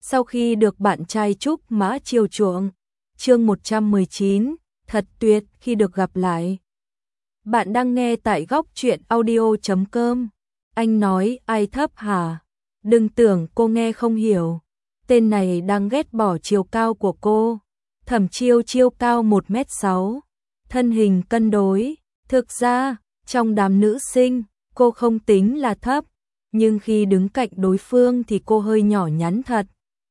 sau khi được bạn trai Trúc Mã chiều chuộng. Chương 119, thật tuyệt khi được gặp lại. Bạn đang nghe tại góc truyện audio.com. Anh nói ai thấp hả? Đừng tưởng cô nghe không hiểu. Tên này đang ghét bỏ chiều cao của cô. Thẩm Chiêu Chiêu cao 1m6, thân hình cân đối. Thực ra, trong đám nữ sinh, cô không tính là thấp, nhưng khi đứng cạnh đối phương thì cô hơi nhỏ nhắn thật.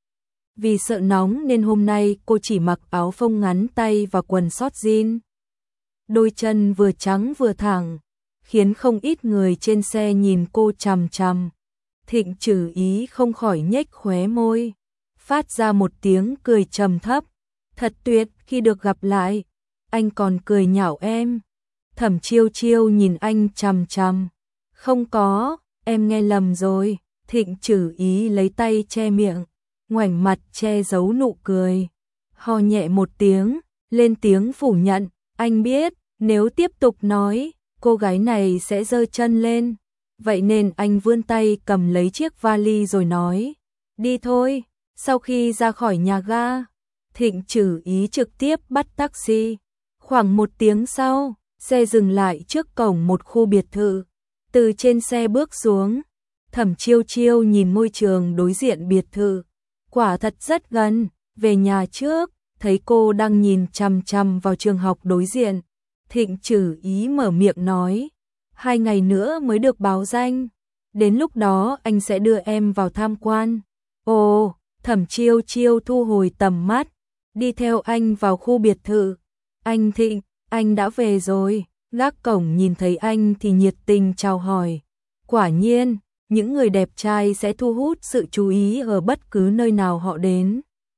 Vì sợ nóng nên hôm nay cô chỉ mặc áo phông ngắn tay và quần sót jean. Đôi chân vừa trắng vừa thẳng, khiến không ít người trên xe nhìn cô chằm chằm. Thịnh Trử Ý không khỏi nhếch khóe môi, phát ra một tiếng cười trầm thấp. Thật tuyệt khi được gặp lại, anh còn cười nhạo em. Thẩm Chiêu Chiêu nhìn anh chằm chằm. Không có, em nghe lầm rồi. Thịnh Trử Ý lấy tay che miệng, ngoảnh mặt che giấu nụ cười. Ho nhẹ một tiếng, lên tiếng phủ nhận. Anh biết, nếu tiếp tục nói, cô gái này sẽ giơ chân lên. Vậy nên anh vươn tay cầm lấy chiếc vali rồi nói, đi thôi. Sau khi ra khỏi nhà ga, Thịnh Trử Ý trực tiếp bắt taxi. Khoảng 1 tiếng sau, xe dừng lại trước cổng một khu biệt thự. Từ trên xe bước xuống, Thẩm Chiêu Chiêu nhìn môi trường đối diện biệt thự. Quả thật rất gần. Về nhà trước, thấy cô đang nhìn chằm chằm vào trường học đối diện. Thịnh Trử Ý mở miệng nói, 2 ngày nữa mới được báo danh. Đến lúc đó anh sẽ đưa em vào tham quan. Ồ, Thẩm Chiêu Chiêu thu hồi tầm mắt, đi theo anh vào khu biệt thự. Anh Thịnh, anh đã về rồi. Gác cổng nhìn thấy anh thì nhiệt tình chào hỏi. Quả nhiên, những người đẹp trai sẽ thu hút sự chú ý ở bất cứ nơi nào họ đến.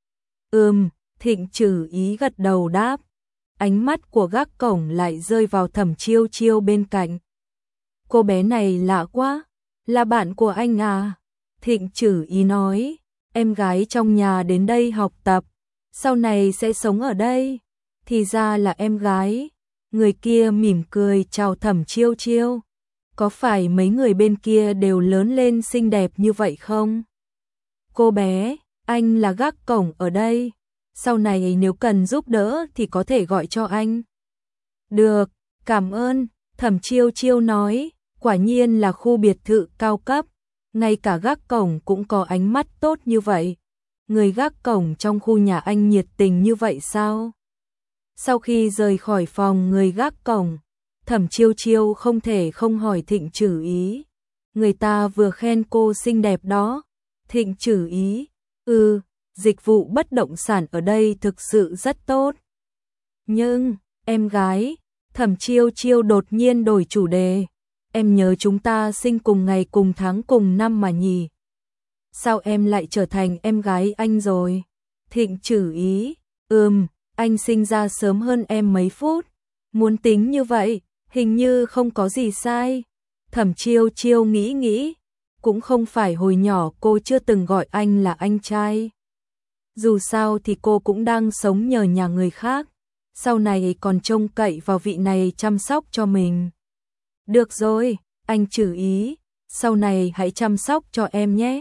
Thịnh Trử Ý gật đầu đáp. Ánh mắt của gác cổng lại rơi vào Thẩm Chiêu Chiêu bên cạnh. Cô bé này lạ quá, là bạn của anh à? Thịnh Trử Ý nói, em gái trong nhà đến đây học tập, sau này sẽ sống ở đây. Thì ra là em gái. Người kia mỉm cười chào Thẩm Chiêu Chiêu. Có phải mấy người bên kia đều lớn lên xinh đẹp như vậy không? Cô bé, anh là gác cổng ở đây. Sau này nếu cần giúp đỡ thì có thể gọi cho anh. Được, cảm ơn. Thẩm Chiêu Chiêu nói, quả nhiên là khu biệt thự cao cấp. Ngay cả gác cổng cũng có ánh mắt tốt như vậy. Người gác cổng trong khu nhà anh nhiệt tình như vậy sao? Sau khi rời khỏi phòng người gác cổng, Thẩm Chiêu Chiêu không thể không hỏi Thịnh Trử Ý. Người ta vừa khen cô xinh đẹp đó. Thịnh Trử Ý, dịch vụ bất động sản ở đây thực sự rất tốt. Nhưng, em gái, Thẩm Chiêu Chiêu đột nhiên đổi chủ đề. Em nhớ chúng ta sinh cùng ngày cùng tháng cùng năm mà nhỉ? Sao em lại trở thành em gái anh rồi? Thịnh Trử Ý, anh sinh ra sớm hơn em mấy phút. Muốn tính như vậy, hình như không có gì sai. Thẩm Chiêu Chiêu nghĩ, cũng không phải hồi nhỏ cô chưa từng gọi anh là anh trai. Dù sao thì cô cũng đang sống nhờ nhà người khác, sau này còn trông cậy vào vị này chăm sóc cho mình. Được rồi, anh Trử Ý, sau này hãy chăm sóc cho em nhé.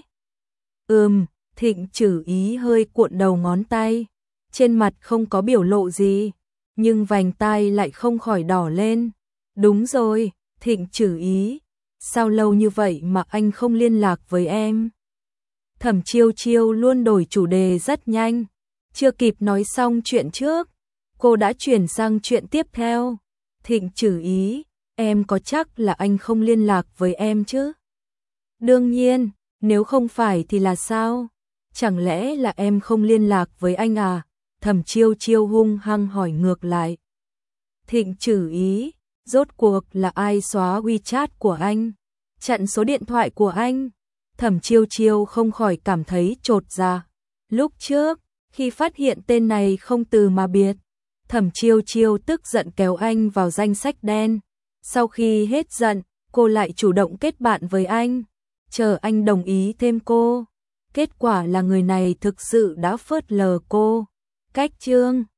Thịnh Trử Ý hơi cuộn đầu ngón tay, trên mặt không có biểu lộ gì, nhưng vành tai lại không khỏi đỏ lên. Đúng rồi, Thịnh Trử Ý, sao lâu như vậy mà anh không liên lạc với em? Thẩm Chiêu Chiêu luôn đổi chủ đề rất nhanh, chưa kịp nói xong chuyện trước, cô đã chuyển sang chuyện tiếp theo. Thịnh Trử Ý, em có chắc là anh không liên lạc với em chứ? Đương nhiên, nếu không phải thì là sao? Chẳng lẽ là em không liên lạc với anh à? Thẩm Chiêu Chiêu hung hăng hỏi ngược lại. Thịnh Trử Ý, rốt cuộc là ai xóa WeChat của anh? Chặn số điện thoại của anh? Thẩm Chiêu Chiêu không khỏi cảm thấy chột dạ. Lúc trước, khi phát hiện tên này không từ mà biệt, Thẩm Chiêu Chiêu tức giận kéo anh vào danh sách đen. Sau khi hết giận, cô lại chủ động kết bạn với anh, chờ anh đồng ý thêm cô. Kết quả là người này thực sự đã phớt lờ cô. Cách chương